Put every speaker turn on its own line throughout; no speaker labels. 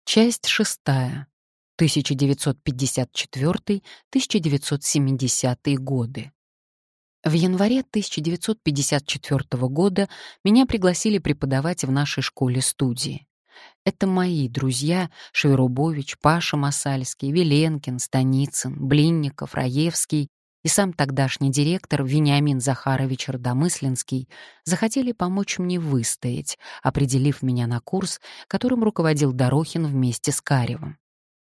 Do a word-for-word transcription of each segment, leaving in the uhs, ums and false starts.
Часть шестая. тысяча девятьсот пятьдесят четвёртый — тысяча девятьсот семидесятые годы. В январе тысяча девятьсот пятьдесят четвёртого года меня пригласили преподавать в нашей школе-студии. Это мои друзья Шверубович, Паша Масальский, Веленкин, Станицын, Блинников, Раевский и сам тогдашний директор Вениамин Захарович Родомысленский захотели помочь мне выстоять, определив меня на курс, которым руководил Дорохин вместе с Каревым.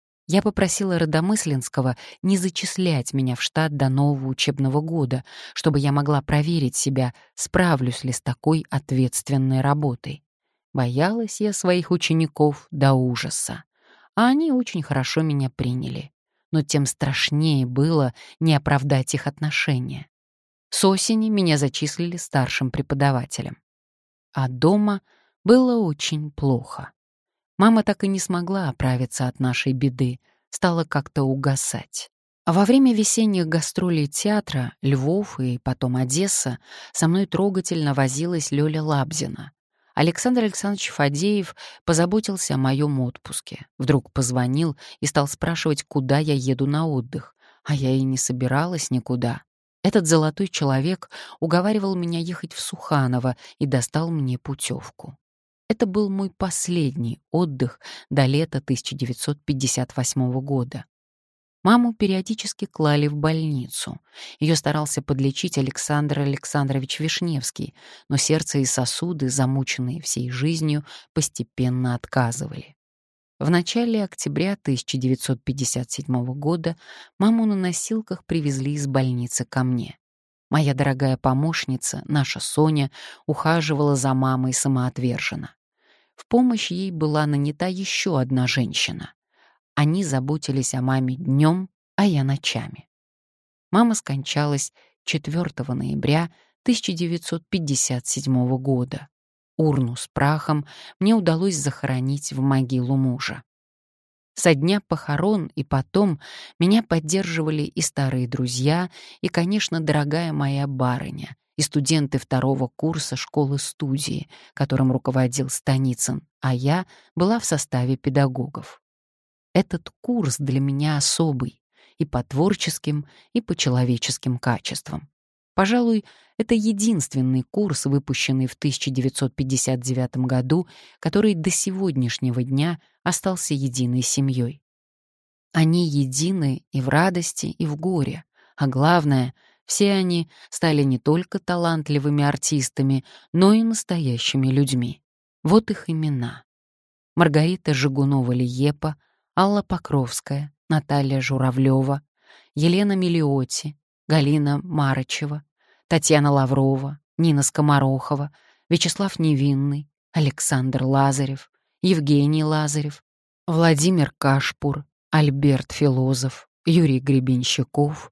Я попросила Родомысленского не зачислять меня в штат до нового учебного года, чтобы я могла проверить себя, справлюсь ли с такой ответственной работой. Боялась я своих учеников до ужаса, а они очень хорошо меня приняли. Но тем страшнее было не оправдать их отношения. С осени меня зачислили старшим преподавателем. А дома было очень плохо. Мама так и не смогла оправиться от нашей беды, стала как-то угасать. А во время весенних гастролей театра Львов и потом Одесса со мной трогательно возилась Лёля Лабзина. Александр Александрович Фадеев позаботился о моем отпуске. Вдруг позвонил и стал спрашивать, куда я еду на отдых. А я и не собиралась никуда. Этот золотой человек уговаривал меня ехать в Суханово и достал мне путевку. Это был мой последний отдых до лета тысяча девятьсот пятьдесят восьмого года. Маму периодически клали в больницу. Ее старался подлечить Александр Александрович Вишневский, но сердце и сосуды, замученные всей жизнью, постепенно отказывали. В начале октября тысяча девятьсот пятьдесят седьмого года маму на носилках привезли из больницы ко мне. Моя дорогая помощница, наша Соня, ухаживала за мамой самоотверженно. В помощь ей была нанята еще одна женщина. Они заботились о маме днем, а я ночами. Мама скончалась четвёртого ноября тысяча девятьсот пятьдесят седьмого года. Урну с прахом мне удалось захоронить в могилу мужа. Со дня похорон и потом меня поддерживали и старые друзья, и, конечно, дорогая моя барыня, и студенты второго курса школы-студии, которым руководил Станицын, а я была в составе педагогов. Этот курс для меня особый и по творческим, и по человеческим качествам. Пожалуй, это единственный курс, выпущенный в тысяча девятьсот пятьдесят девятом году, который до сегодняшнего дня остался единой семьей. Они едины и в радости, и в горе, а главное, все они стали не только талантливыми артистами, но и настоящими людьми. Вот их имена. Маргарита Жигунова-Лиепа, Алла Покровская, Наталья Журавлева, Елена Мелиотти, Галина Марычева, Татьяна Лаврова, Нина Скоморохова, Вячеслав Невинный, Александр Лазарев, Евгений Лазарев, Владимир Кашпур, Альберт Филозов, Юрий Гребенщиков,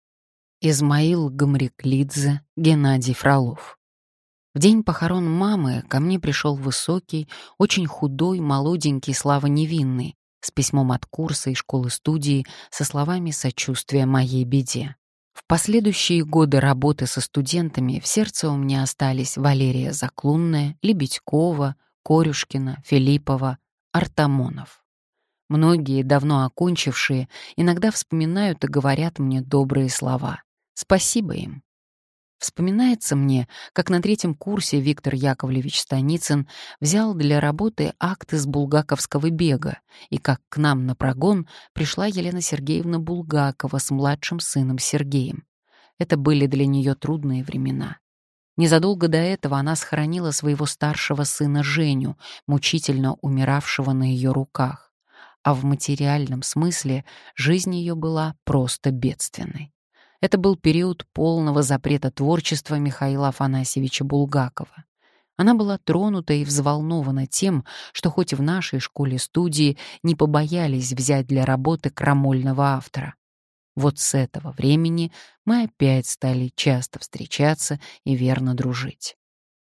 Измаил Гамриклидзе, Геннадий Фролов. В день похорон мамы ко мне пришел высокий, очень худой, молоденький Слава Невинный с письмом от курса и школы-студии со словами сочувствия моей беде. В последующие годы работы со студентами в сердце у меня остались Валерия Заклунная, Лебедькова, Корюшкина, Филиппова, Артамонов. Многие, давно окончившие, иногда вспоминают и говорят мне добрые слова. Спасибо им. Вспоминается мне, как на третьем курсе Виктор Яковлевич Станицын взял для работы акт из булгаковского бега, и как к нам на прогон пришла Елена Сергеевна Булгакова с младшим сыном Сергеем. Это были для нее трудные времена. Незадолго до этого она схоронила своего старшего сына Женю, мучительно умиравшего на ее руках. А в материальном смысле жизнь ее была просто бедственной. Это был период полного запрета творчества Михаила Афанасьевича Булгакова. Она была тронута и взволнована тем, что хоть в нашей школе-студии не побоялись взять для работы крамольного автора. Вот с этого времени мы опять стали часто встречаться и верно дружить.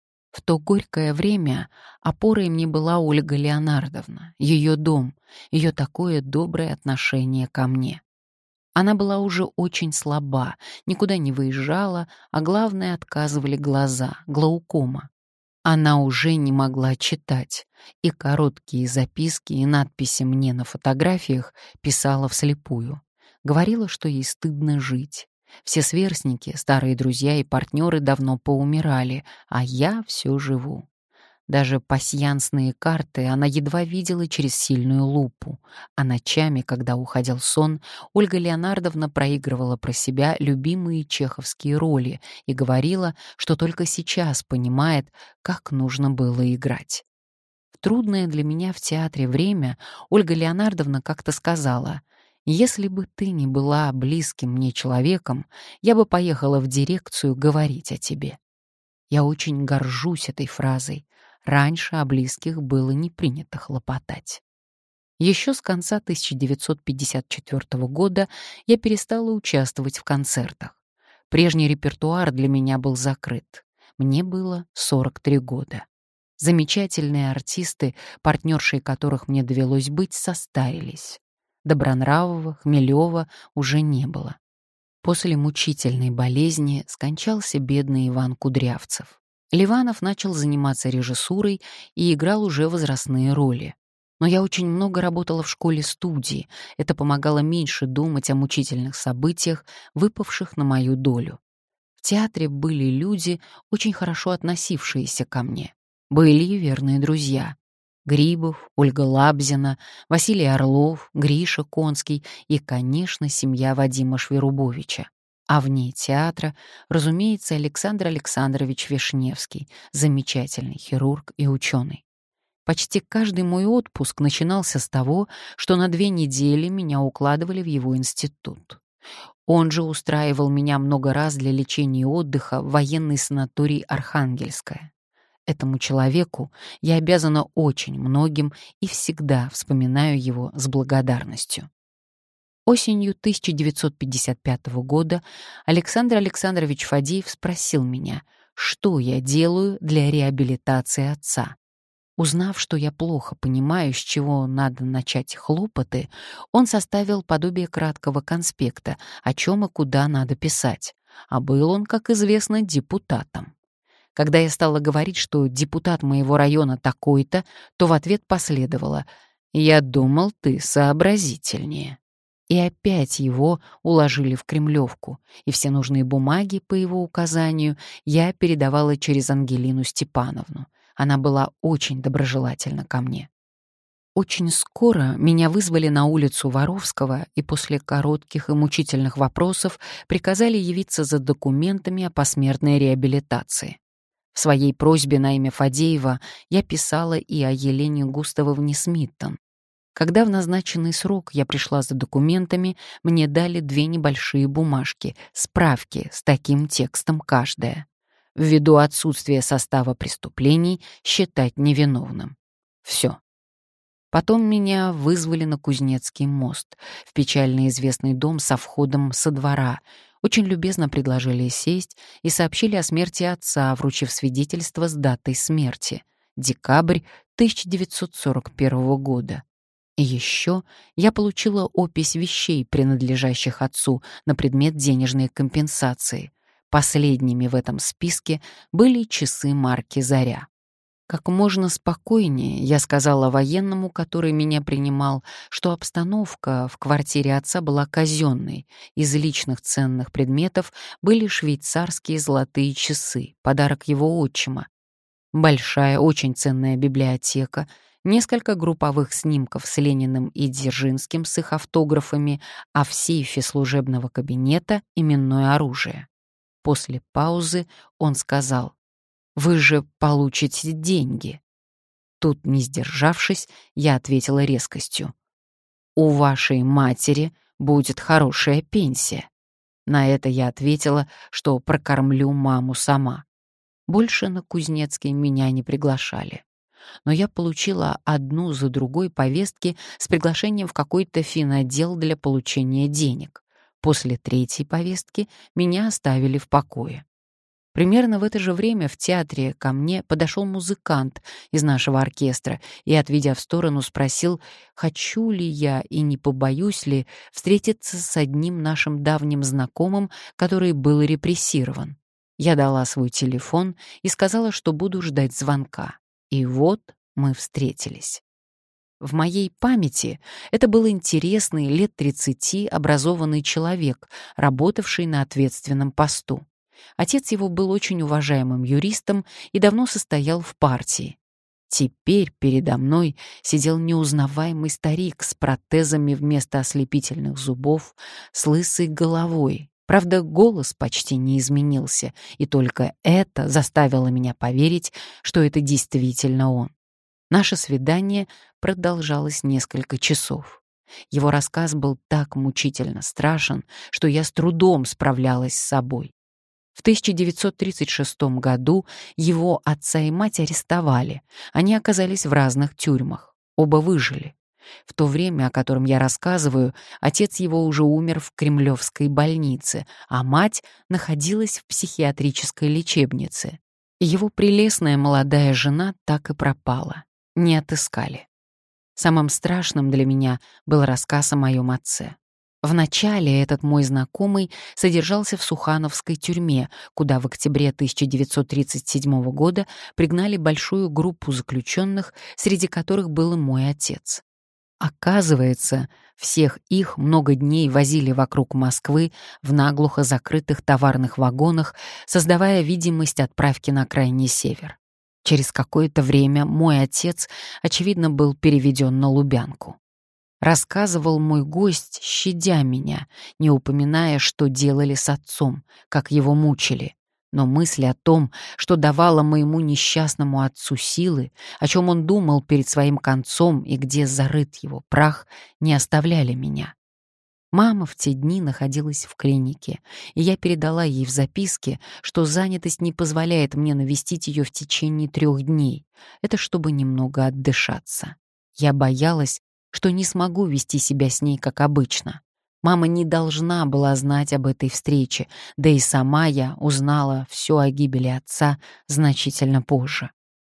В то горькое время опорой мне была Ольга Леонардовна, ее дом, ее такое доброе отношение ко мне. Она была уже очень слаба, никуда не выезжала, а главное, отказывали глаза, глаукома. Она уже не могла читать, и короткие записки и надписи мне на фотографиях писала вслепую. Говорила, что ей стыдно жить. Все сверстники, старые друзья и партнеры давно поумирали, а я все живу. Даже пасьянсные карты она едва видела через сильную лупу, а ночами, когда уходил сон, Ольга Леонардовна проигрывала про себя любимые чеховские роли и говорила, что только сейчас понимает, как нужно было играть. В трудное для меня в театре время Ольга Леонардовна как-то сказала: «Если бы ты не была близким мне человеком, я бы поехала в дирекцию говорить о тебе». Я очень горжусь этой фразой. Раньше о близких было не принято хлопотать. Еще с конца тысяча девятьсот пятьдесят четвёртого года я перестала участвовать в концертах. Прежний репертуар для меня был закрыт. Мне было сорок три года. Замечательные артисты, партнершей которых мне довелось быть, состарились. Добронравова, Хмелева уже не было. После мучительной болезни скончался бедный Иван Кудрявцев. Ливанов начал заниматься режиссурой и играл уже возрастные роли. Но я очень много работала в школе-студии, это помогало меньше думать о мучительных событиях, выпавших на мою долю. В театре были люди, очень хорошо относившиеся ко мне. Были и верные друзья. Грибов, Ольга Лабзина, Василий Орлов, Гриша Конский и, конечно, семья Вадима Шверубовича. А вне театра, разумеется, Александр Александрович Вишневский, замечательный хирург и ученый. Почти каждый мой отпуск начинался с того, что на две недели меня укладывали в его институт. Он же устраивал меня много раз для лечения и отдыха в военный санаторий «Архангельская». Этому человеку я обязана очень многим и всегда вспоминаю его с благодарностью. Осенью тысяча девятьсот пятьдесят пятого года Александр Александрович Фадеев спросил меня, что я делаю для реабилитации отца. Узнав, что я плохо понимаю, с чего надо начать хлопоты, он составил подобие краткого конспекта, о чем и куда надо писать. А был он, как известно, депутатом. Когда я стала говорить, что депутат моего района такой-то, то в ответ последовало: «Я думал, ты сообразительнее». И опять его уложили в Кремлевку, и все нужные бумаги, по его указанию, я передавала через Ангелину Степановну. Она была очень доброжелательна ко мне. Очень скоро меня вызвали на улицу Воровского и после коротких и мучительных вопросов приказали явиться за документами о посмертной реабилитации. В своей просьбе на имя Фадеева я писала и о Елене Густавовне Смиттон. Когда в назначенный срок я пришла за документами, мне дали две небольшие бумажки, справки с таким текстом каждая. Ввиду отсутствия состава преступлений считать невиновным. Все. Потом меня вызвали на Кузнецкий мост, в печально известный дом со входом со двора. Очень любезно предложили сесть и сообщили о смерти отца, вручив свидетельство с датой смерти — декабрь тысяча девятьсот сорок первого года. И еще я получила опись вещей, принадлежащих отцу, на предмет денежной компенсации. Последними в этом списке были часы марки «Заря». Как можно спокойнее я сказала военному, который меня принимал, что обстановка в квартире отца была казенной. Из личных ценных предметов были швейцарские золотые часы, подарок его отчима, большая, очень ценная библиотека, несколько групповых снимков с Лениным и Дзержинским с их автографами, а в сейфе служебного кабинета именное оружие. После паузы он сказал: «Вы же получите деньги». Тут, не сдержавшись, я ответила резкостью: «У вашей матери будет хорошая пенсия». На это я ответила, что прокормлю маму сама. Больше на Кузнецкий меня не приглашали. Но я получила одну за другой повестки с приглашением в какой-то финотдел для получения денег. После третьей повестки меня оставили в покое. Примерно в это же время в театре ко мне подошел музыкант из нашего оркестра и, отведя в сторону, спросил, хочу ли я и не побоюсь ли встретиться с одним нашим давним знакомым, который был репрессирован. Я дала свой телефон и сказала, что буду ждать звонка. И вот мы встретились. В моей памяти это был интересный, лет тридцати, образованный человек, работавший на ответственном посту. Отец его был очень уважаемым юристом и давно состоял в партии. Теперь передо мной сидел неузнаваемый старик с протезами вместо ослепительных зубов, с лысой головой. Правда, голос почти не изменился, и только это заставило меня поверить, что это действительно он. Наше свидание продолжалось несколько часов. Его рассказ был так мучительно страшен, что я с трудом справлялась с собой. В тысяча девятьсот тридцать шестом году его отца и мать арестовали. Они оказались в разных тюрьмах. Оба выжили. В то время, о котором я рассказываю, отец его уже умер в Кремлевской больнице, а мать находилась в психиатрической лечебнице. И его прелестная молодая жена так и пропала. Не отыскали. Самым страшным для меня был рассказ о моем отце. Вначале этот мой знакомый содержался в Сухановской тюрьме, куда в октябре тысяча девятьсот тридцать седьмого года пригнали большую группу заключенных, среди которых был и мой отец. Оказывается, всех их много дней возили вокруг Москвы в наглухо закрытых товарных вагонах, создавая видимость отправки на крайний север. Через какое-то время мой отец, очевидно, был переведен на Лубянку. Рассказывал мой гость, щадя меня, не упоминая, что делали с отцом, как его мучили. Но мысли о том, что давало моему несчастному отцу силы, о чем он думал перед своим концом и где зарыт его прах, не оставляли меня. Мама в те дни находилась в клинике, и я передала ей в записке, что занятость не позволяет мне навестить ее в течение трех дней. Это чтобы немного отдышаться. Я боялась, что не смогу вести себя с ней как обычно. Мама не должна была знать об этой встрече, да и сама я узнала все о гибели отца значительно позже.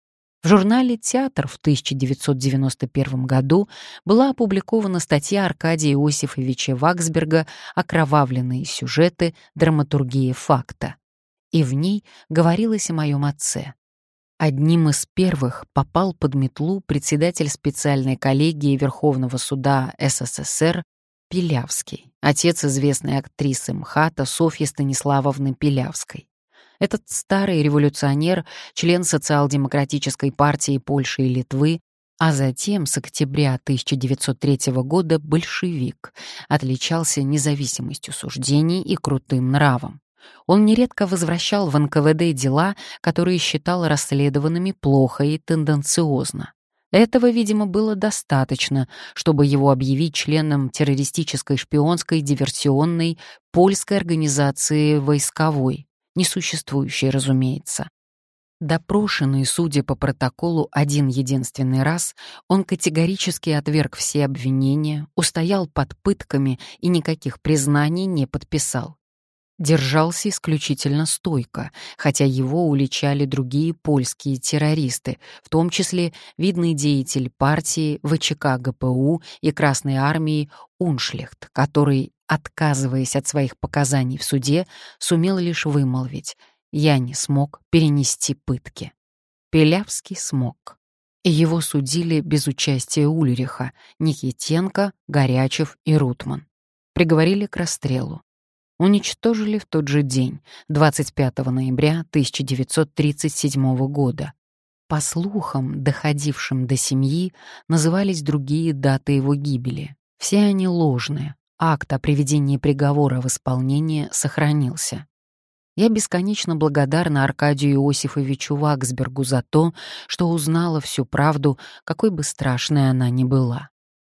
В журнале «Театр» в тысяча девятьсот девяносто первом году была опубликована статья Аркадия Иосифовича Ваксберга «Окровавленные сюжеты. Драматургия факта». И в ней говорилось о моем отце. Одним из первых попал под метлу председатель специальной коллегии Верховного суда СССР Пилявский, отец известной актрисы МХАТа Софьи Станиславовны Пилявской. Этот старый революционер, член социал-демократической партии Польши и Литвы, а затем с октября тысяча девятьсот третьего года большевик, отличался независимостью суждений и крутым нравом. Он нередко возвращал в эн ка вэ дэ дела, которые считал расследованными плохо и тенденциозно. Этого, видимо, было достаточно, чтобы его объявить членом террористической шпионской диверсионной польской организации войсковой, несуществующей, разумеется. Допрошенный, судя по протоколу, один единственный раз, он категорически отверг все обвинения, устоял под пытками и никаких признаний не подписал. Держался исключительно стойко, хотя его уличали другие польские террористы, в том числе видный деятель партии, вэ че ка гэ пэ у и Красной армии Уншлихт, который, отказываясь от своих показаний в суде, сумел лишь вымолвить: «Я не смог перенести пытки». Пилявский смог. И его судили без участия Ульриха, Никитенко, Горячев и Рутман. Приговорили к расстрелу. Уничтожили в тот же день, двадцать пятого ноября тысяча девятьсот тридцать седьмого года. По слухам, доходившим до семьи, назывались другие даты его гибели. Все они ложные. Акт о приведении приговора в исполнение сохранился. Я бесконечно благодарна Аркадию Иосифовичу Ваксбергу за то, что узнала всю правду, какой бы страшной она ни была.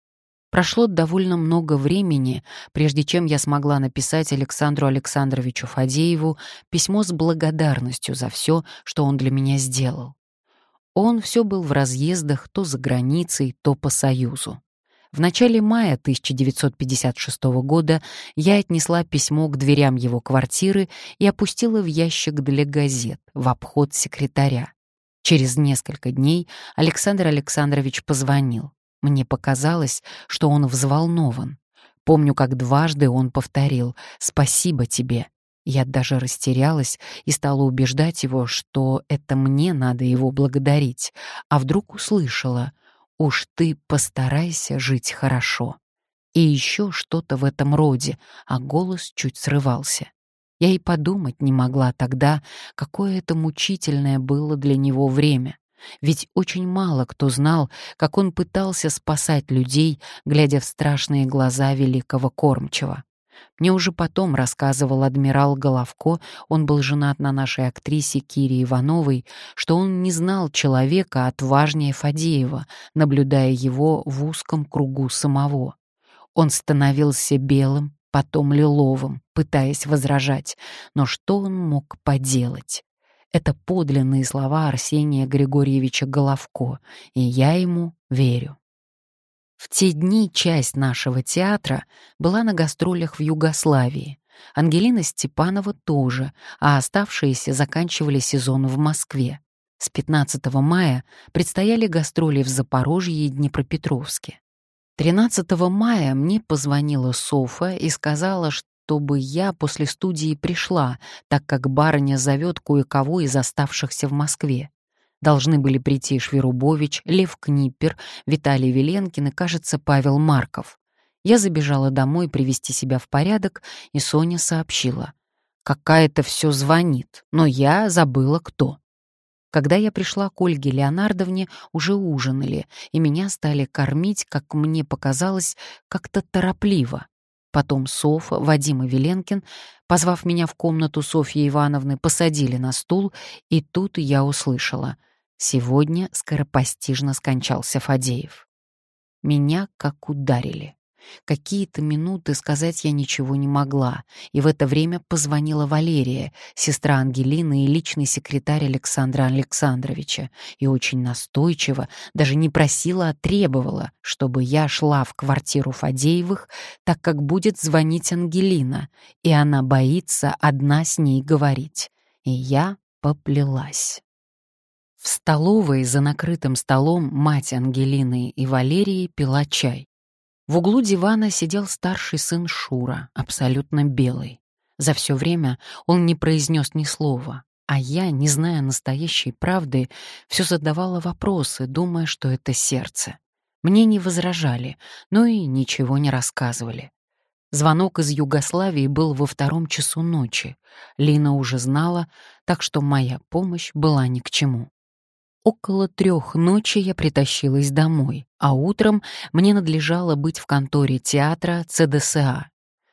Прошло довольно много времени, прежде чем я смогла написать Александру Александровичу Фадееву письмо с благодарностью за все, что он для меня сделал. Он все был в разъездах то за границей, то по Союзу. В начале мая тысяча девятьсот пятьдесят шестого года я отнесла письмо к дверям его квартиры и опустила в ящик для газет, в обход секретаря. Через несколько дней Александр Александрович позвонил. Мне показалось, что он взволнован. Помню, как дважды он повторил: «Спасибо тебе». Я даже растерялась и стала убеждать его, что это мне надо его благодарить, а вдруг услышала: «Уж ты постарайся жить хорошо». И еще что-то в этом роде, а голос чуть срывался. Я и подумать не могла тогда, какое это мучительное было для него время. Ведь очень мало кто знал, как он пытался спасать людей, глядя в страшные глаза великого кормчего. Мне уже потом рассказывал адмирал Головко, он был женат на нашей актрисе Кире Ивановой, что он не знал человека отважнее Фадеева, наблюдая его в узком кругу самого. Он становился белым, потом лиловым, пытаясь возражать, но что он мог поделать? Это подлинные слова Арсения Григорьевича Головко, и я ему верю. В те дни часть нашего театра была на гастролях в Югославии. Ангелина Степанова тоже, а оставшиеся заканчивали сезон в Москве. С пятнадцатого мая предстояли гастроли в Запорожье и Днепропетровске. тринадцатого мая мне позвонила Софа и сказала, чтобы я после студии пришла, так как барыня зовет кое-кого из оставшихся в Москве. Должны были прийти Шверубович, Лев Книппер, Виталий Веленкин и, кажется, Павел Марков. Я забежала домой привести себя в порядок, и Соня сообщила: «Какая-то все звонит, но я забыла, кто». Когда я пришла к Ольге Леонардовне, уже ужинали, и меня стали кормить, как мне показалось, как-то торопливо. Потом Софа, Вадим и Веленкин, позвав меня в комнату Софьи Ивановны, посадили на стул, и тут я услышала: «Сегодня скоропостижно скончался Фадеев». Меня как ударили. Какие-то минуты сказать я ничего не могла, и в это время позвонила Валерия, сестра Ангелины и личный секретарь Александра Александровича, и очень настойчиво, даже не просила, а требовала, чтобы я шла в квартиру Фадеевых, так как будет звонить Ангелина, и она боится одна с ней говорить. И я поплелась. В столовой за накрытым столом мать Ангелины и Валерии пила чай. В углу дивана сидел старший сын Шура, абсолютно белый. За все время он не произнес ни слова, а я, не зная настоящей правды, все задавала вопросы, думая, что это сердце. Мне не возражали, но и ничего не рассказывали. Звонок из Югославии был во втором часу ночи. Лина уже знала, так что моя помощь была ни к чему. Около трех ночи я притащилась домой, а утром мне надлежало быть в конторе театра Цэ Дэ Эс А.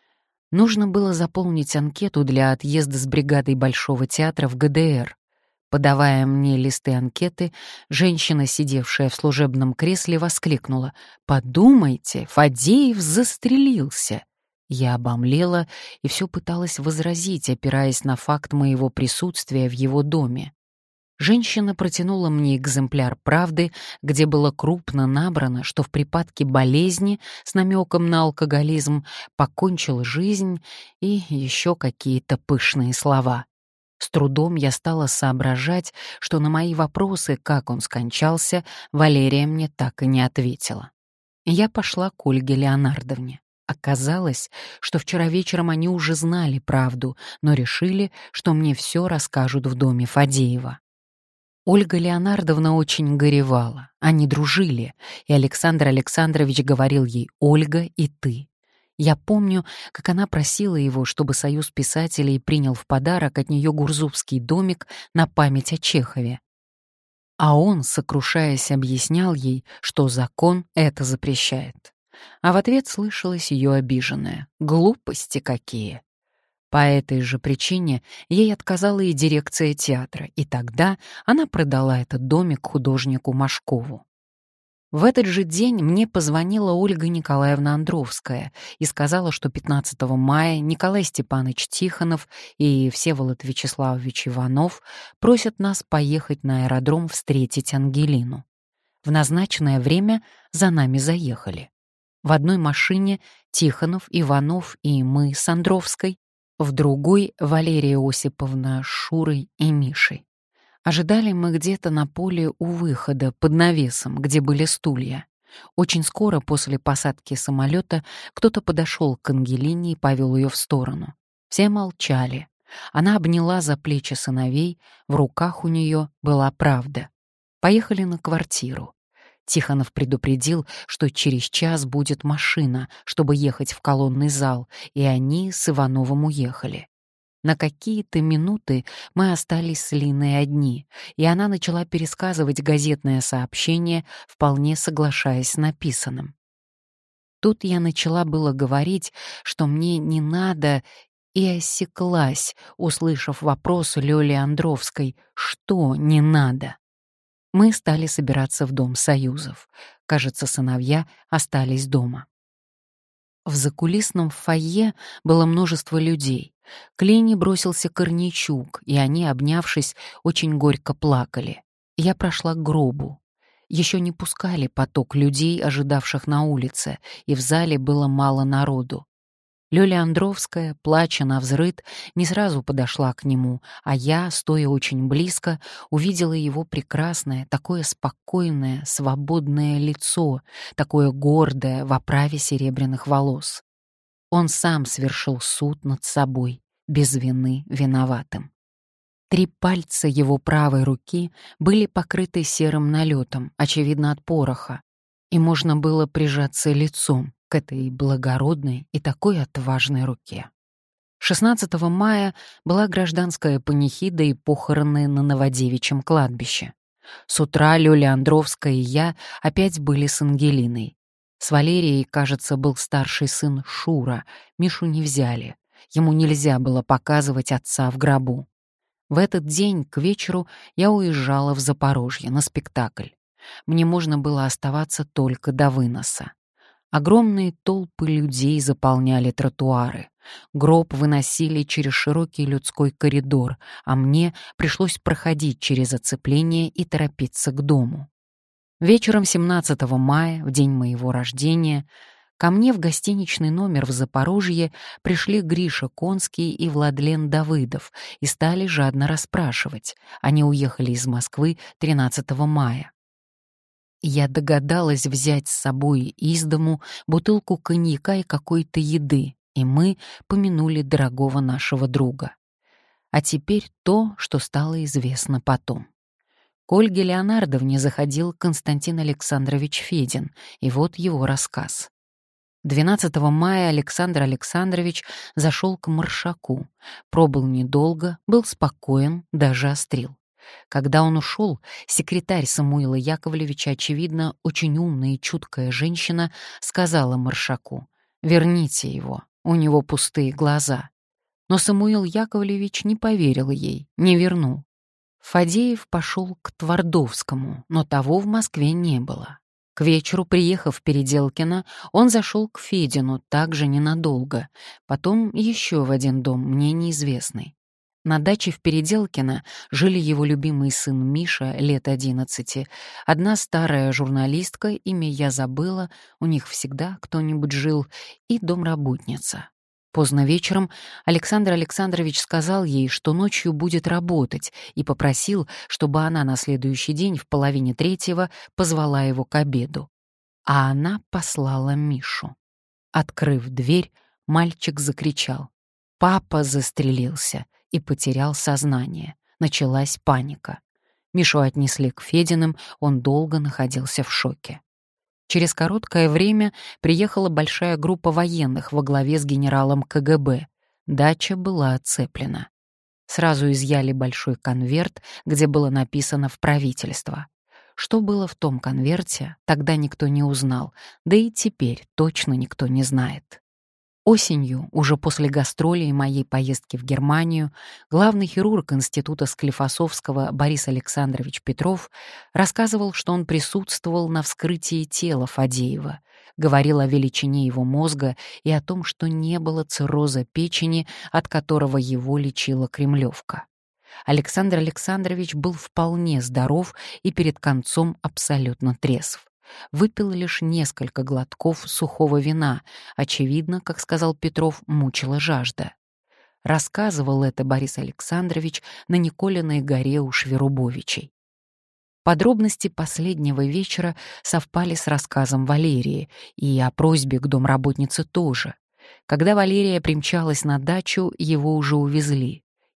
Нужно было заполнить анкету для отъезда с бригадой Большого театра в Гэ Дэ Эр. Подавая мне листы анкеты, женщина, сидевшая в служебном кресле, воскликнула: «Подумайте, Фадеев застрелился!» Я обомлела и все пыталась возразить, опираясь на факт моего присутствия в его доме. Женщина протянула мне экземпляр «Правды», где было крупно набрано, что в припадке болезни с намеком на алкоголизм покончил жизнь, и еще какие-то пышные слова. С трудом я стала соображать, что на мои вопросы, как он скончался, Валерия мне так и не ответила. Я пошла к Ольге Леонардовне. Оказалось, что вчера вечером они уже знали правду, но решили, что мне все расскажут в доме Фадеева. Ольга Леонардовна очень горевала, они дружили, и Александр Александрович говорил ей «Ольга» и «ты». Я помню, как она просила его, чтобы Союз писателей принял в подарок от нее гурзуфский домик на память о Чехове. А он, сокрушаясь, объяснял ей, что закон это запрещает. А в ответ слышалось ее обиженное: «Глупости какие!». По этой же причине ей отказала и дирекция театра, и тогда она продала этот домик художнику Машкову. В этот же день мне позвонила Ольга Николаевна Андровская и сказала, что пятнадцатого мая Николай Степанович Тихонов и Всеволод Вячеславович Иванов просят нас поехать на аэродром встретить Ангелину. В назначенное время за нами заехали. В одной машине Тихонов, Иванов и мы с Андровской, в другой — Валерия Осиповна с Шурой и Мишей. Ожидали мы где-то на поле у выхода, под навесом, где были стулья. Очень скоро после посадки самолета кто-то подошел к Ангелине и повел ее в сторону. Все молчали. Она обняла за плечи сыновей, в руках у нее была правда. Поехали на квартиру. Тихонов предупредил, что через час будет машина, чтобы ехать в колонный зал, и они с Ивановым уехали. На какие-то минуты мы остались с Линой одни, и она начала пересказывать газетное сообщение, вполне соглашаясь с написанным. Тут я начала было говорить, что мне не надо, и осеклась, услышав вопрос Лёли Андровской: «Что не надо?». Мы стали собираться в Дом Союзов. Кажется, сыновья остались дома. В закулисном фойе было множество людей. К Лене бросился Корнейчук, и они, обнявшись, очень горько плакали. Я прошла к гробу. Еще не пускали поток людей, ожидавших на улице, и в зале было мало народу. Лёля Андровская, плача навзрыд, не сразу подошла к нему, а я, стоя очень близко, увидела его прекрасное, такое спокойное, свободное лицо, такое гордое в оправе серебряных волос. Он сам свершил суд над собой, без вины виноватым. Три пальца его правой руки были покрыты серым налетом, очевидно, от пороха, и можно было прижаться лицом к этой благородной и такой отважной руке. шестнадцатого мая была гражданская панихида и похороны на Новодевичьем кладбище. С утра Лёля Андровская и я опять были с Ангелиной. С Валерией, кажется, был старший сын Шура. Мишу не взяли. Ему нельзя было показывать отца в гробу. В этот день к вечеру я уезжала в Запорожье на спектакль. Мне можно было оставаться только до выноса. Огромные толпы людей заполняли тротуары. Гроб выносили через широкий людской коридор, а мне пришлось проходить через оцепление и торопиться к дому. Вечером семнадцатого мая, в день моего рождения, ко мне в гостиничный номер в Запорожье пришли Гриша Конский и Владлен Давыдов и стали жадно расспрашивать. Они уехали из Москвы тринадцатого мая. Я догадалась взять с собой из дому бутылку коньяка и какой-то еды, и мы помянули дорогого нашего друга. А теперь то, что стало известно потом. К Ольге Леонардовне заходил Константин Александрович Федин, и вот его рассказ. двенадцатого мая Александр Александрович зашел к Маршаку, пробыл недолго, был спокоен, даже острил. Когда он ушел, секретарь Самуила Яковлевича, очевидно, очень умная и чуткая женщина, сказала Маршаку: «Верните его, у него пустые глаза». Но Самуил Яковлевич не поверил ей, не вернул. Фадеев пошел к Твардовскому, но того в Москве не было. К вечеру, приехав в Переделкино, он зашел к Федину, также ненадолго, потом еще в один дом, мне неизвестный. На даче в Переделкино жили его любимый сын Миша, лет одиннадцати, одна старая журналистка, имя я забыла, у них всегда кто-нибудь жил, и домработница. Поздно вечером Александр Александрович сказал ей, что ночью будет работать, и попросил, чтобы она на следующий день в половине третьего позвала его к обеду. А она послала Мишу. Открыв дверь, мальчик закричал: «Папа застрелился!» и потерял сознание. Началась паника. Мишу отнесли к Фединым, он долго находился в шоке. Через короткое время приехала большая группа военных во главе с генералом ка гэ бэ. Дача была оцеплена. Сразу изъяли большой конверт, где было написано «В правительство». Что было в том конверте, тогда никто не узнал, да и теперь точно никто не знает. Осенью, уже после гастролей моей поездки в Германию, главный хирург института Склифосовского Борис Александрович Петров рассказывал, что он присутствовал на вскрытии тела Фадеева, говорил о величине его мозга и о том, что не было цирроза печени, от которого его лечила Кремлевка. Александр Александрович был вполне здоров и перед концом абсолютно трезв. Выпил лишь несколько глотков сухого вина. Очевидно, как сказал Петров, мучила жажда. Рассказывал это Борис Александрович на Николиной горе у Шверубовичей. Подробности последнего вечера совпали с рассказом Валерии, и о просьбе к домработнице тоже. Когда Валерия примчалась на дачу, его уже увезли.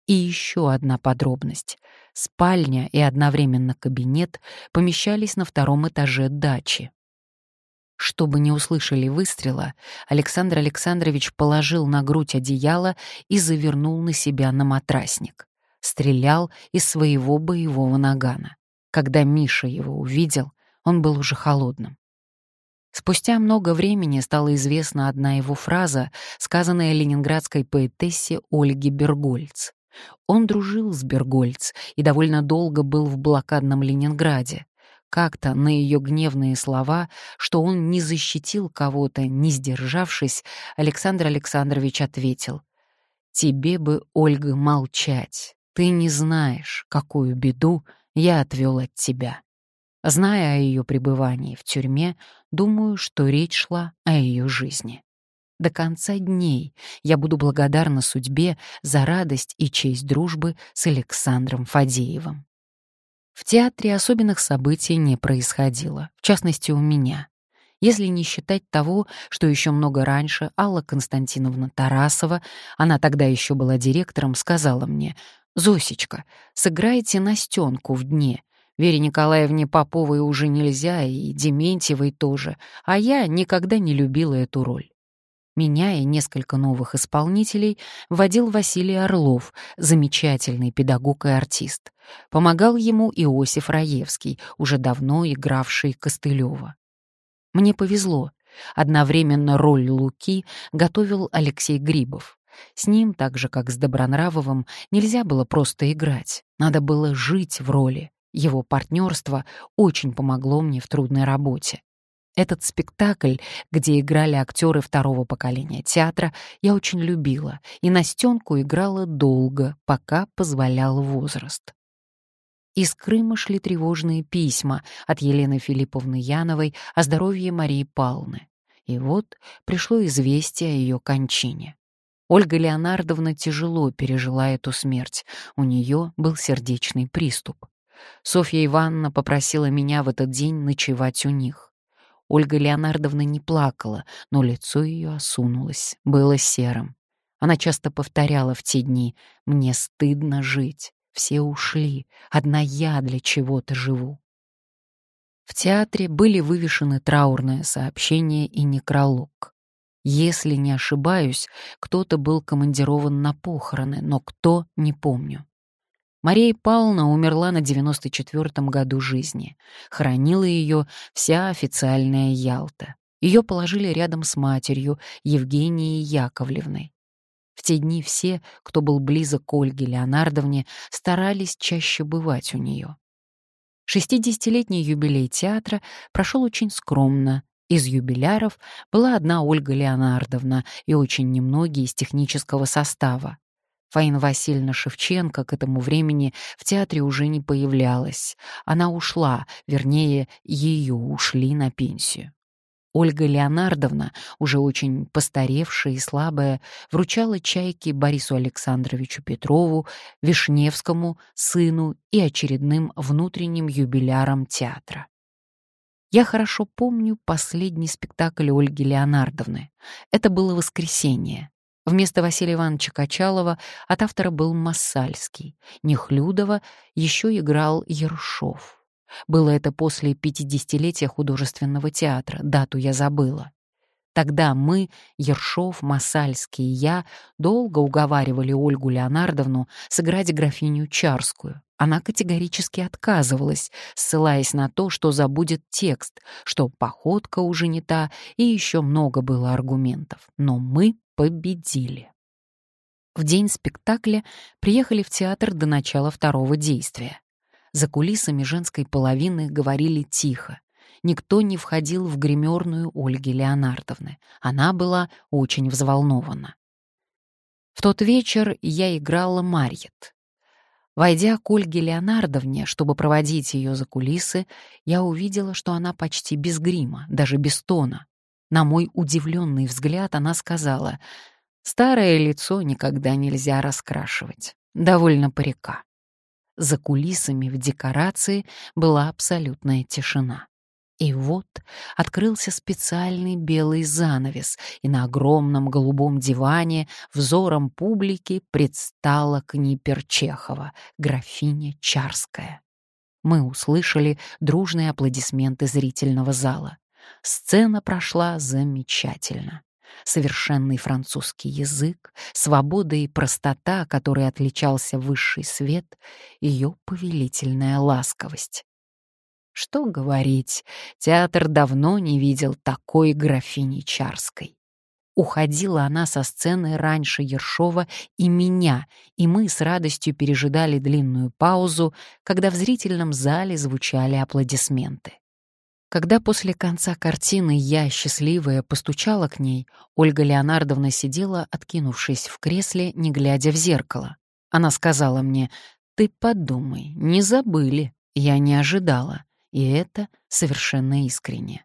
И еще одна подробность. Спальня и одновременно кабинет помещались на втором этаже дачи. Чтобы не услышали выстрела, Александр Александрович положил на грудь одеяло и завернул на себя на матрасник. Стрелял из своего боевого нагана. Когда Миша его увидел, он был уже холодным. Спустя много времени стала известна одна его фраза, сказанная ленинградской поэтессе Ольге Бергольц. Он дружил с Бергольц и довольно долго был в блокадном Ленинграде. Как-то на ее гневные слова, что он не защитил кого-то, не сдержавшись, Александр Александрович ответил: «Тебе бы, Ольга, молчать. Ты не знаешь, какую беду я отвел от тебя». Зная о ее пребывании в тюрьме, думаю, что речь шла о ее жизни. До конца дней я буду благодарна судьбе за радость и честь дружбы с Александром Фадеевым. В театре особенных событий не происходило, в частности, у меня. Если не считать того, что еще много раньше Алла Константиновна Тарасова, она тогда еще была директором, сказала мне: «Зосечка, сыграйте Настенку в дне. Вере Николаевне Поповой уже нельзя, и Дементьевой тоже, а я никогда не любила эту роль». Меня и несколько новых исполнителей вводил Василий Орлов, замечательный педагог и артист. Помогал ему Иосиф Раевский, уже давно игравший Костылева. Мне повезло. Одновременно роль Луки готовил Алексей Грибов. С ним, так же как с Добронравовым, нельзя было просто играть. Надо было жить в роли. Его партнерство очень помогло мне в трудной работе. Этот спектакль, где играли актеры второго поколения театра, я очень любила, и Настенку играла долго, пока позволял возраст. Из Крыма шли тревожные письма от Елены Филипповны Яновой о здоровье Марии Павловны. И вот пришло известие о ее кончине. Ольга Леонардовна тяжело пережила эту смерть, у нее был сердечный приступ. Софья Ивановна попросила меня в этот день ночевать у них. Ольга Леонардовна не плакала, но лицо ее осунулось, было серым. Она часто повторяла в те дни: «Мне стыдно жить, все ушли, одна я для чего-то живу». В театре были вывешены траурное сообщение и некролог. Если не ошибаюсь, кто-то был командирован на похороны, но кто — не помню. Мария Павловна умерла на девяносто четвёртом году жизни. Хоронила ее вся официальная Ялта. Ее положили рядом с матерью, Евгенией Яковлевной. В те дни все, кто был близок к Ольге Леонардовне, старались чаще бывать у нее. Шестидесятилетний юбилей театра прошел очень скромно. Из юбиляров была одна Ольга Леонардовна и очень немногие из технического состава. Фаина Васильевна Шевченко к этому времени в театре уже не появлялась. Она ушла, вернее, ее ушли на пенсию. Ольга Леонардовна, уже очень постаревшая и слабая, вручала чайки Борису Александровичу Петрову, Вишневскому, сыну и очередным внутренним юбилярам театра. Я хорошо помню последний спектакль Ольги Леонардовны. Это было «Воскресенье». Вместо Василия Ивановича Качалова от автора был Массальский. Нехлюдова еще играл Ершов. Было это после пятидесятилетия художественного театра, дату я забыла. Тогда мы, Ершов, Массальский и я, долго уговаривали Ольгу Леонардовну сыграть графиню Чарскую. Она категорически отказывалась, ссылаясь на то, что забудет текст, что походка уже не та, и еще много было аргументов. Но мы победили. В день спектакля приехали в театр до начала второго действия. За кулисами женской половины говорили тихо. Никто не входил в гримерную Ольги Леонардовны. Она была очень взволнована. В тот вечер я играла Марьет. Войдя к Ольге Леонардовне, чтобы проводить ее за кулисы, я увидела, что она почти без грима, даже без тона. На мой удивленный взгляд она сказала: «Старое лицо никогда нельзя раскрашивать. Довольно парика». За кулисами в декорации была абсолютная тишина. И вот открылся специальный белый занавес, и на огромном голубом диване взором публики предстала Книпер Чехова, графиня Чарская. Мы услышали дружные аплодисменты зрительного зала. Сцена прошла замечательно. Совершенный французский язык, свобода и простота, которой отличался высший свет, ее повелительная ласковость. Что говорить, театр давно не видел такой графини Чарской. Уходила она со сцены раньше Ершова и меня, и мы с радостью пережидали длинную паузу, когда в зрительном зале звучали аплодисменты. Когда после конца картины я, счастливая, постучала к ней, Ольга Леонардовна сидела, откинувшись в кресле, не глядя в зеркало. Она сказала мне: «Ты подумай, не забыли, я не ожидала». И это совершенно искренне.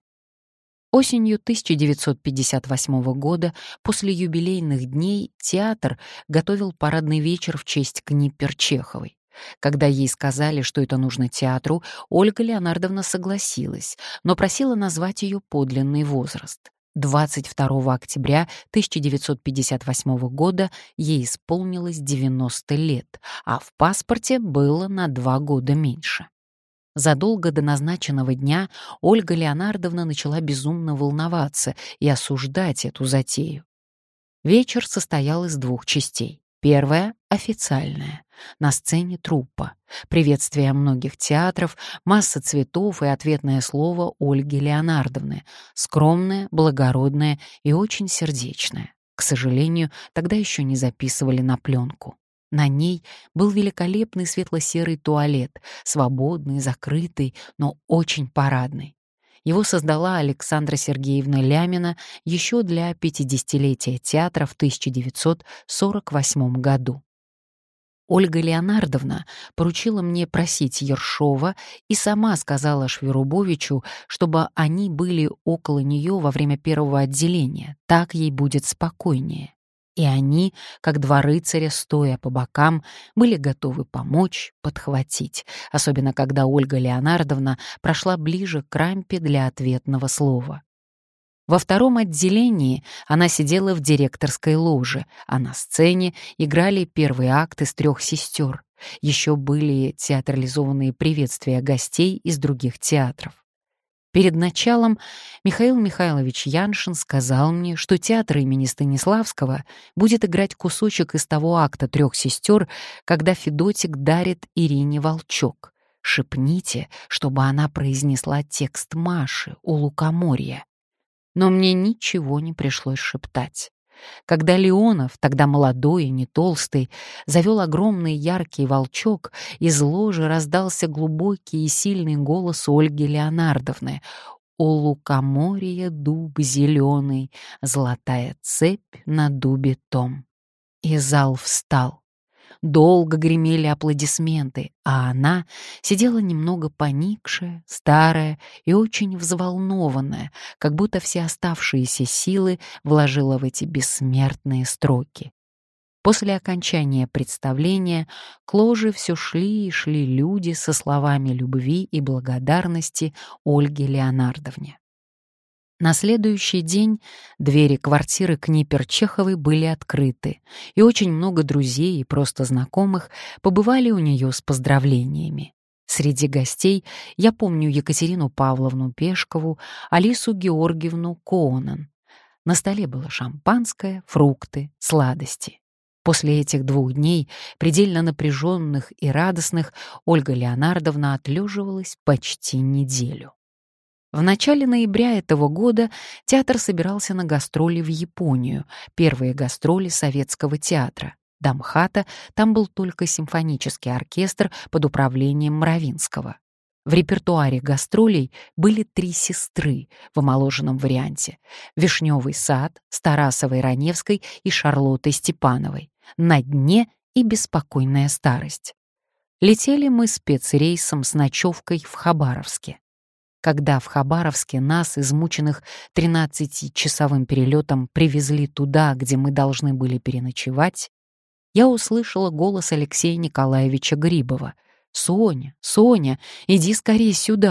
Осенью тысяча девятьсот пятьдесят восьмого года, после юбилейных дней, театр готовил парадный вечер в честь Книпер Чеховой. Когда ей сказали, что это нужно театру, Ольга Леонардовна согласилась, но просила назвать ее подлинный возраст. двадцать второго октября тысяча девятьсот пятьдесят восьмого года ей исполнилось девяносто лет, а в паспорте было на два года меньше. Задолго до назначенного дня Ольга Леонардовна начала безумно волноваться и осуждать эту затею. Вечер состоял из двух частей. Первая — официальная. На сцене труппа. Приветствие многих театров, масса цветов и ответное слово Ольги Леонардовны. Скромное, благородное и очень сердечное. К сожалению, тогда еще не записывали на пленку. На ней был великолепный светло-серый туалет, свободный, закрытый, но очень парадный. Его создала Александра Сергеевна Лямина еще для пятидесятилетия театра в тысяча девятьсот сорок восьмом году. Ольга Леонардовна поручила мне просить Ершова и сама сказала Шверубовичу, чтобы они были около нее во время первого отделения, так ей будет спокойнее. И они, как два рыцаря, стоя по бокам, были готовы помочь, подхватить, особенно когда Ольга Леонардовна прошла ближе к рампе для ответного слова. Во втором отделении она сидела в директорской ложе, а на сцене играли первый акт из «Трех сестер». Еще были театрализованные приветствия гостей из других театров. Перед началом Михаил Михайлович Яншин сказал мне, что театр имени Станиславского будет играть кусочек из того акта «Трех сестер», когда Федотик дарит Ирине волчок. Шепните, чтобы она произнесла текст Маши у лукоморья. Но мне ничего не пришлось шептать. Когда Леонов, тогда молодой и не толстый, завел огромный яркий волчок, из ложи раздался глубокий и сильный голос Ольги Леонардовны: «У лукоморья дуб зеленый, золотая цепь на дубе том». И зал встал. Долго гремели аплодисменты, а она сидела немного поникшая, старая и очень взволнованная, как будто все оставшиеся силы вложила в эти бессмертные строки. После окончания представления к ложе все шли и шли люди со словами любви и благодарности Ольге Леонардовне. На следующий день двери квартиры Книпер Чеховой были открыты, и очень много друзей и просто знакомых побывали у нее с поздравлениями. Среди гостей я помню Екатерину Павловну Пешкову, Алису Георгиевну Коонен. На столе было шампанское, фрукты, сладости. После этих двух дней, предельно напряженных и радостных, Ольга Леонардовна отлеживалась почти неделю. В начале ноября этого года театр собирался на гастроли в Японию, первые гастроли советского театра. До МХАТа там был только симфонический оркестр под управлением Мравинского. В репертуаре гастролей были «Три сестры» в омоложенном варианте: «Вишневый сад» с Тарасовой Раневской и Шарлоттой Степановой, «На дне» и «Беспокойная старость». Летели мы спецрейсом с ночевкой в Хабаровске. Когда в Хабаровске нас, измученных тринадцатичасовым перелетом, привезли туда, где мы должны были переночевать, я услышала голос Алексея Николаевича Грибова: «Соня, Соня, иди скорее сюда!»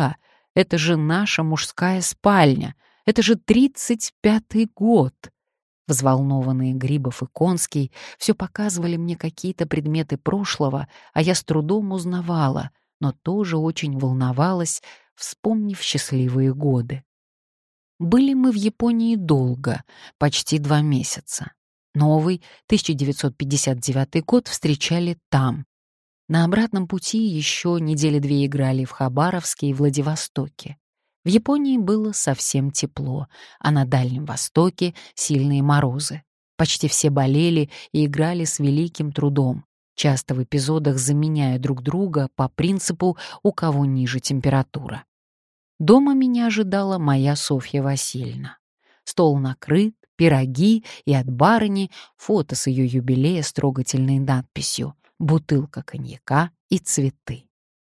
Это же наша мужская спальня! Это же тридцать пятый год!» Взволнованные Грибов и Конский все показывали мне какие-то предметы прошлого, а я с трудом узнавала, но тоже очень волновалась, вспомнив счастливые годы. Были мы в Японии долго, почти два месяца. Новый, тысяча девятьсот пятьдесят девятый год встречали там. На обратном пути еще недели две играли в Хабаровске и Владивостоке. В Японии было совсем тепло, а на Дальнем Востоке сильные морозы. Почти все болели и играли с великим трудом, часто в эпизодах заменяя друг друга по принципу «у кого ниже температура». Дома меня ожидала моя Софья Васильевна. Стол накрыт, пироги и от барыни фото с ее юбилея с трогательной надписью, бутылка коньяка и цветы.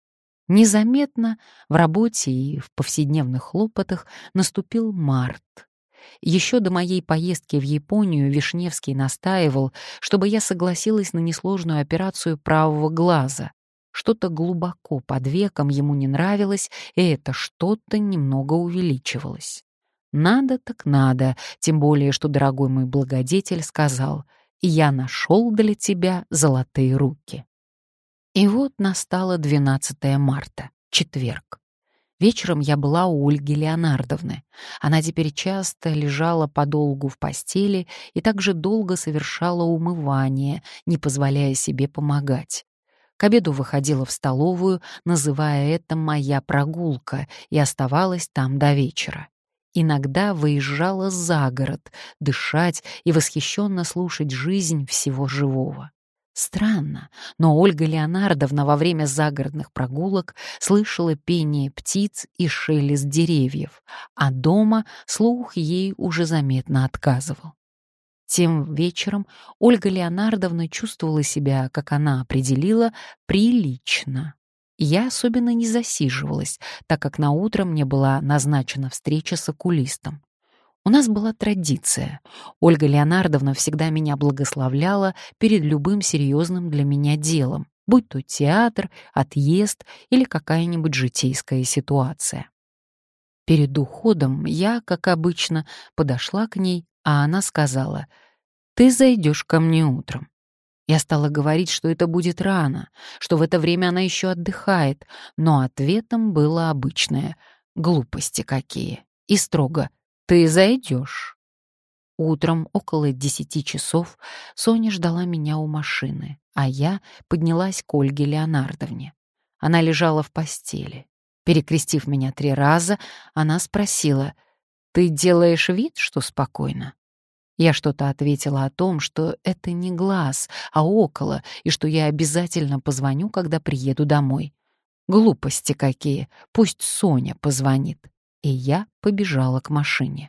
Незаметно в работе и в повседневных хлопотах наступил март. Еще до моей поездки в Японию Вишневский настаивал, чтобы я согласилась на несложную операцию правого глаза. Что-то глубоко под веком ему не нравилось, и это что-то немного увеличивалось. Надо так надо, тем более, что дорогой мой благодетель сказал: «Я нашел для тебя золотые руки». И вот настало двенадцатое марта, четверг. Вечером я была у Ольги Леонардовны. Она теперь часто лежала подолгу в постели и также долго совершала умывание, не позволяя себе помогать. К обеду выходила в столовую, называя это «моя прогулка», и оставалась там до вечера. Иногда выезжала за город, дышать и восхищенно слушать жизнь всего живого. Странно, но Ольга Леонардовна во время загородных прогулок слышала пение птиц и шелест деревьев, а дома слух ей уже заметно отказывал. Тем вечером Ольга Леонардовна чувствовала себя, как она определила, прилично. Я особенно не засиживалась, так как наутро мне была назначена встреча с окулистом. У нас была традиция. Ольга Леонардовна всегда меня благословляла перед любым серьезным для меня делом, будь то театр, отъезд или какая-нибудь житейская ситуация. Перед уходом я, как обычно, подошла к ней, а она сказала: «Ты зайдешь ко мне утром». Я стала говорить, что это будет рано, что в это время она еще отдыхает, но ответом было обычное: «Глупости какие!» и строго: «Ты зайдешь». Утром около десяти часов Соня ждала меня у машины, а я поднялась к Ольге Леонардовне. Она лежала в постели. Перекрестив меня три раза, она спросила: «Ты делаешь вид, что спокойно?» Я что-то ответила о том, что это не глаз, а около, и что я обязательно позвоню, когда приеду домой. Глупости какие, пусть Соня позвонит. И я побежала к машине.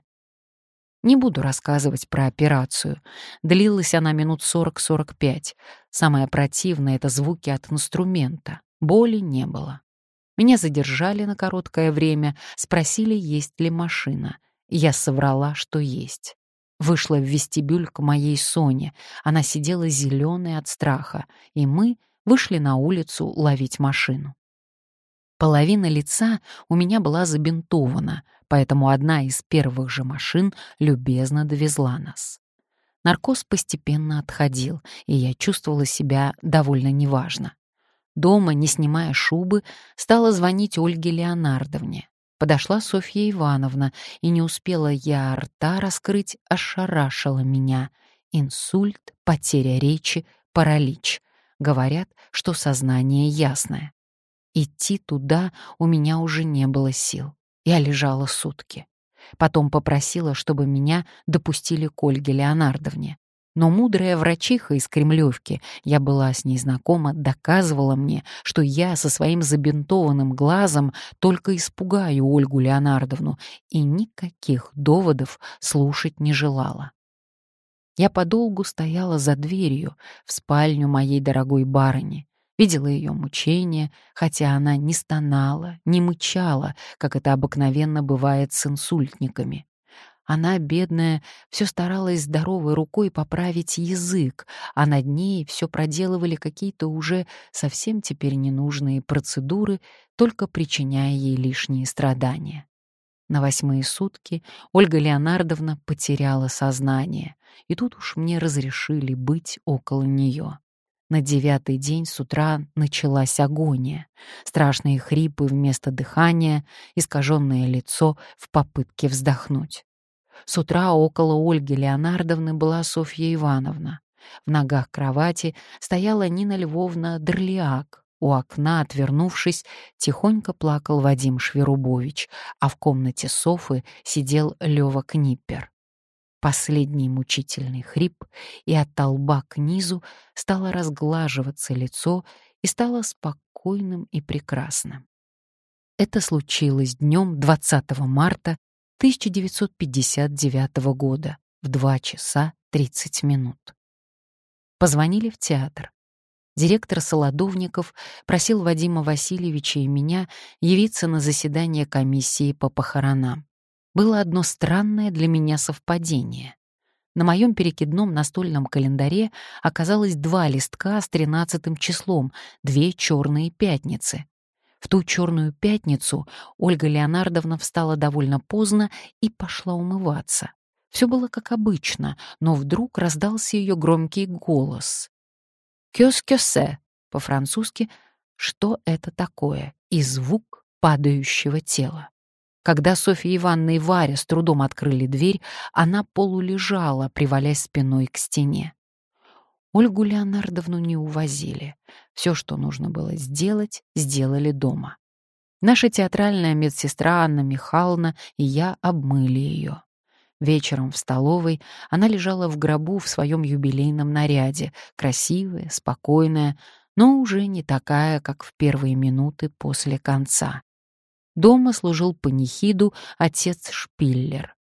Не буду рассказывать про операцию. Длилась она минут сорок-сорок пять. Самое противное — это звуки от инструмента. Боли не было. Меня задержали на короткое время, спросили, есть ли машина. Я соврала, что есть. Вышла в вестибюль к моей Соне. Она сидела зеленая от страха, и мы вышли на улицу ловить машину. Половина лица у меня была забинтована, поэтому одна из первых же машин любезно довезла нас. Наркоз постепенно отходил, и я чувствовала себя довольно неважно. Дома, не снимая шубы, стала звонить Ольге Леонардовне. Подошла Софья Ивановна, и не успела я рта раскрыть, ошарашила меня. Инсульт, потеря речи, паралич. Говорят, что сознание ясное. Идти туда у меня уже не было сил. Я лежала сутки. Потом попросила, чтобы меня допустили к Ольге Леонардовне. Но мудрая врачиха из Кремлевки, я была с ней знакома, доказывала мне, что я со своим забинтованным глазом только испугаю Ольгу Леонардовну, и никаких доводов слушать не желала. Я подолгу стояла за дверью в спальню моей дорогой барыни, видела ее мучения, хотя она не стонала, не мычала, как это обыкновенно бывает с инсультниками. Она, бедная, все старалась здоровой рукой поправить язык, а над ней все проделывали какие-то уже совсем теперь ненужные процедуры, только причиняя ей лишние страдания. На восьмые сутки Ольга Леонардовна потеряла сознание, и тут уж мне разрешили быть около нее. На девятый день с утра началась агония, страшные хрипы вместо дыхания, искаженное лицо в попытке вздохнуть. С утра около Ольги Леонардовны была Софья Ивановна. В ногах кровати стояла Нина Львовна Дроляк. У окна, отвернувшись, тихонько плакал Вадим Шверубович, а в комнате Софы сидел Лёва Книппер. Последний мучительный хрип, и от лба к низу стало разглаживаться лицо и стало спокойным и прекрасным. Это случилось днем двадцатого марта тысяча девятьсот пятьдесят девятого года в два часа тридцать минут. Позвонили в театр. Директор Солодовников просил Вадима Васильевича и меня явиться на заседание комиссии по похоронам. Было одно странное для меня совпадение. На моем перекидном настольном календаре оказалось два листка с тринадцатым числом, две черные пятницы. В ту черную пятницу Ольга Леонардовна встала довольно поздно и пошла умываться. Все было как обычно, но вдруг раздался ее громкий голос. «Кёс-кёсе» по-французски «что это такое?» и звук падающего тела. Когда Софья Ивановна и Варя с трудом открыли дверь, она полулежала, привалясь спиной к стене. Ольгу Леонардовну не увозили. Все, что нужно было сделать, сделали дома. Наша театральная медсестра Анна Михайловна и я обмыли ее. Вечером в столовой она лежала в гробу в своем юбилейном наряде, красивая, спокойная, но уже не такая, как в первые минуты после конца. Дома служил панихиду отец Шпиллер.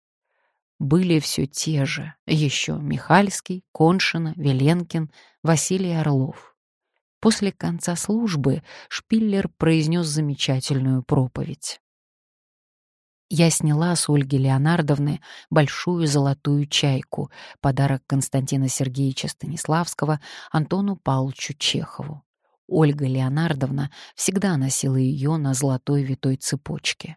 Были все те же, еще Михальский, Коншина, Веленкин, Василий Орлов. После конца службы Шпиллер произнес замечательную проповедь. Я сняла с Ольги Леонардовны большую золотую чайку, подарок Константина Сергеевича Станиславского Антону Павловичу Чехову. Ольга Леонардовна всегда носила ее на золотой витой цепочке.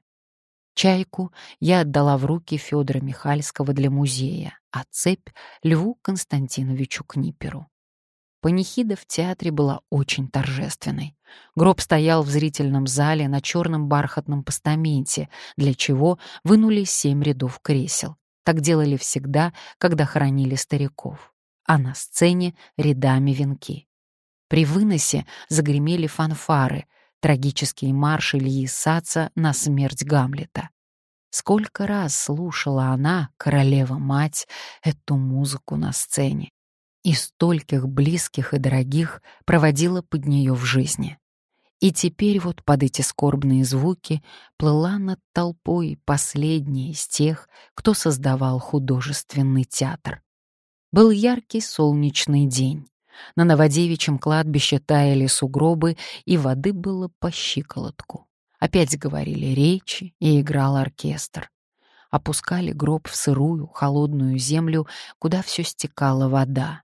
Чайку я отдала в руки Федора Михальского для музея, а цепь — Льву Константиновичу Книпперу. Панихида в театре была очень торжественной. Гроб стоял в зрительном зале на черном бархатном постаменте, для чего вынули семь рядов кресел. Так делали всегда, когда хоронили стариков. А на сцене рядами венки. При выносе загремели фанфары, трагические марши Ильи Саца на смерть Гамлета. Сколько раз слушала она, королева-мать, эту музыку на сцене. И стольких близких и дорогих проводила под нее в жизни. И теперь вот под эти скорбные звуки плыла над толпой последняя из тех, кто создавал художественный театр. Был яркий солнечный день. На Новодевичьем кладбище таяли сугробы, и воды было по щиколотку. Опять говорили речи, и играл оркестр. Опускали гроб в сырую, холодную землю, куда все стекала вода.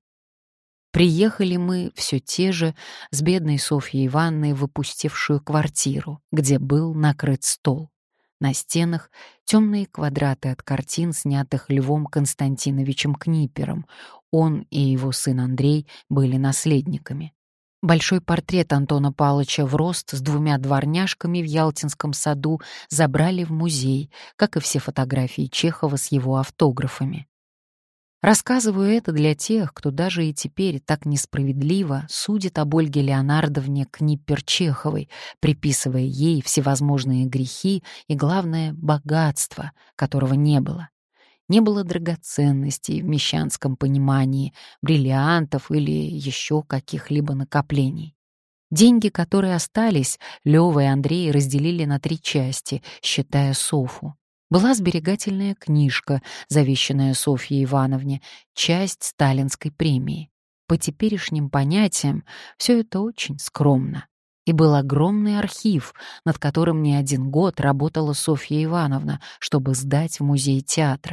Приехали мы все те же с бедной Софьей Ивановной в опустевшую квартиру, где был накрыт стол. На стенах темные квадраты от картин, снятых Львом Константиновичем Книппером. Он и его сын Андрей были наследниками. Большой портрет Антона Павловича в рост с двумя дворняжками в Ялтинском саду забрали в музей, как и все фотографии Чехова с его автографами. Рассказываю это для тех, кто даже и теперь так несправедливо судит об Ольге Леонардовне Книппер-Чеховой, приписывая ей всевозможные грехи и, главное, богатство, которого не было. Не было драгоценностей в мещанском понимании, бриллиантов или еще каких-либо накоплений. Деньги, которые остались, Лёва и Андрей разделили на три части, считая Софу. Была сберегательная книжка, завещанная Софье Ивановне, часть сталинской премии. По теперешним понятиям все это очень скромно. И был огромный архив, над которым не один год работала Софья Ивановна, чтобы сдать в музей театра.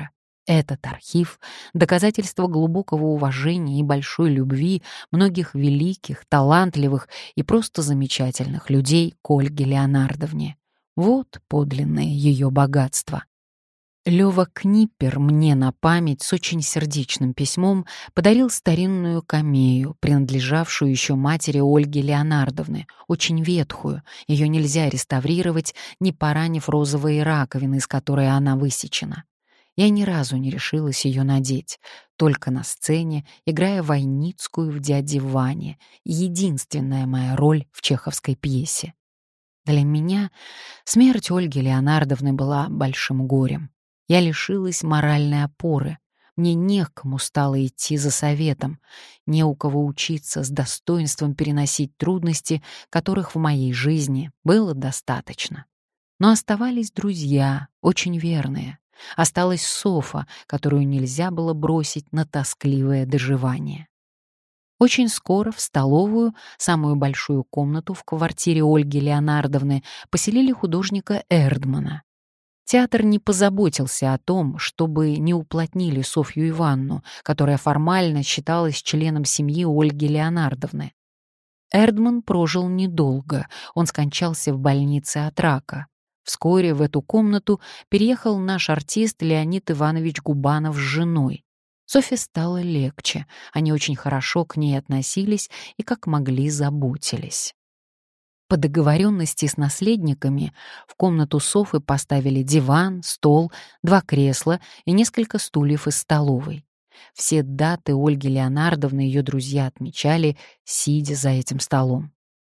Этот архив — доказательство глубокого уважения и большой любви многих великих, талантливых и просто замечательных людей к Ольге Леонардовне. Вот подлинное ее богатство. Лёва Книпер мне на память с очень сердечным письмом подарил старинную камею, принадлежавшую еще матери Ольги Леонардовны, очень ветхую, ее нельзя реставрировать, не поранив розовые раковины, из которой она высечена. Я ни разу не решилась ее надеть, только на сцене, играя Войницкую в «Дяде Ване», единственная моя роль в чеховской пьесе. Для меня смерть Ольги Леонардовны была большим горем. Я лишилась моральной опоры. Мне не к кому стало идти за советом, не у кого учиться с достоинством переносить трудности, которых в моей жизни было достаточно. Но оставались друзья, очень верные. Осталась Софа, которую нельзя было бросить на тоскливое доживание. Очень скоро в столовую, самую большую комнату в квартире Ольги Леонардовны, поселили художника Эрдмана. Театр не позаботился о том, чтобы не уплотнили Софью Ивановну, которая формально считалась членом семьи Ольги Леонардовны. Эрдман прожил недолго, он скончался в больнице от рака. Вскоре в эту комнату переехал наш артист Леонид Иванович Губанов с женой. Софье стало легче, они очень хорошо к ней относились и как могли заботились. По договоренности с наследниками в комнату Софы поставили диван, стол, два кресла и несколько стульев из столовой. Все даты Ольги Леонардовны и ее друзья отмечали, сидя за этим столом.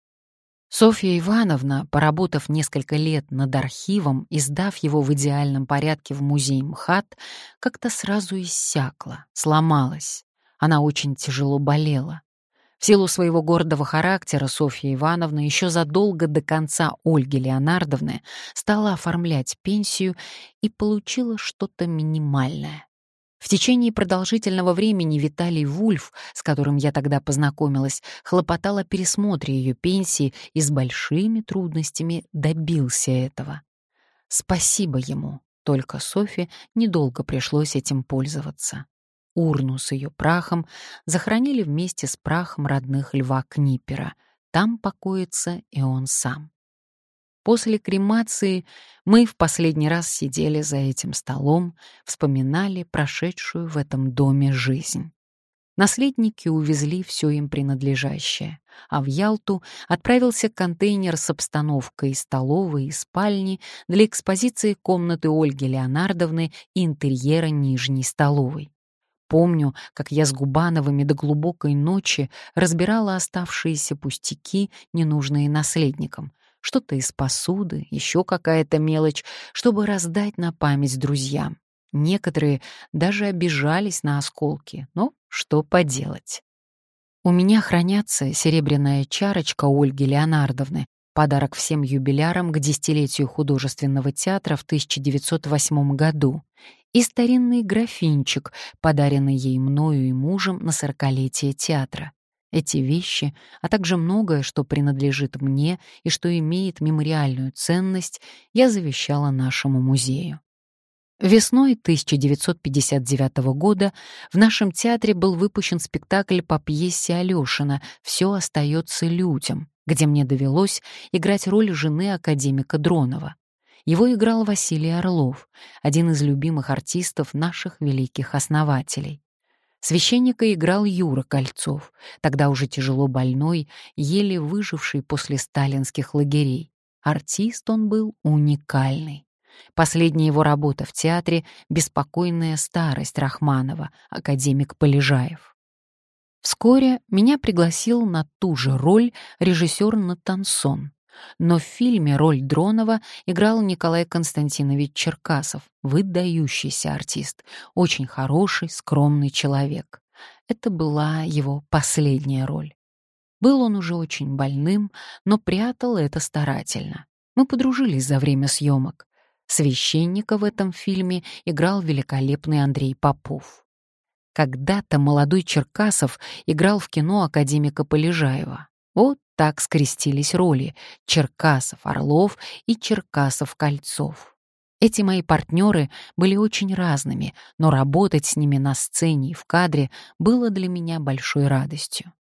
Софья Ивановна, поработав несколько лет над архивом и сдав его в идеальном порядке в музей МХАТ, как-то сразу иссякла, сломалась. Она очень тяжело болела. В силу своего гордого характера Софья Ивановна еще задолго до конца Ольги Леонардовны стала оформлять пенсию и получила что-то минимальное. В течение продолжительного времени Виталий Вульф, с которым я тогда познакомилась, хлопотал о пересмотре ее пенсии и с большими трудностями добился этого. Спасибо ему, только Софье недолго пришлось этим пользоваться. Урну с ее прахом захоронили вместе с прахом родных Льва Книпера. Там покоится и он сам. После кремации мы в последний раз сидели за этим столом, вспоминали прошедшую в этом доме жизнь. Наследники увезли все им принадлежащее, а в Ялту отправился контейнер с обстановкой столовой и спальни для экспозиции комнаты Ольги Леонардовны и интерьера нижней столовой. Помню, как я с Губановыми до глубокой ночи разбирала оставшиеся пустяки, ненужные наследникам, что-то из посуды, еще какая-то мелочь, чтобы раздать на память друзьям. Некоторые даже обижались на осколки, но что поделать. У меня хранятся серебряная чарочка Ольги Леонардовны, подарок всем юбилярам к десятилетию художественного театра в тысяча девятьсот восьмом году, и старинный графинчик, подаренный ей мною и мужем на сорокалетие театра. Эти вещи, а также многое, что принадлежит мне и что имеет мемориальную ценность, я завещала нашему музею. Весной тысяча девятьсот пятьдесят девятого года в нашем театре был выпущен спектакль по пьесе Алёшина «Все остается людям», где мне довелось играть роль жены академика Дронова. Его играл Василий Орлов, один из любимых артистов наших великих основателей. Священника играл Юра Кольцов, тогда уже тяжело больной, еле выживший после сталинских лагерей. Артист он был уникальный. Последняя его работа в театре — «Беспокойная старость» Рахманова, академик Полежаев. Вскоре меня пригласил на ту же роль режиссер Натансон, но в фильме роль Дронова играл Николай Константинович Черкасов, выдающийся артист, очень хороший, скромный человек. Это была его последняя роль. Был он уже очень больным, но прятал это старательно. Мы подружились за время съемок. Священника в этом фильме играл великолепный Андрей Попов. Когда-то молодой Черкасов играл в кино академика Полежаева. Вот так скрестились роли — Черкасов-Орлов и Черкасов-Кольцов. Эти мои партнеры были очень разными, но работать с ними на сцене и в кадре было для меня большой радостью.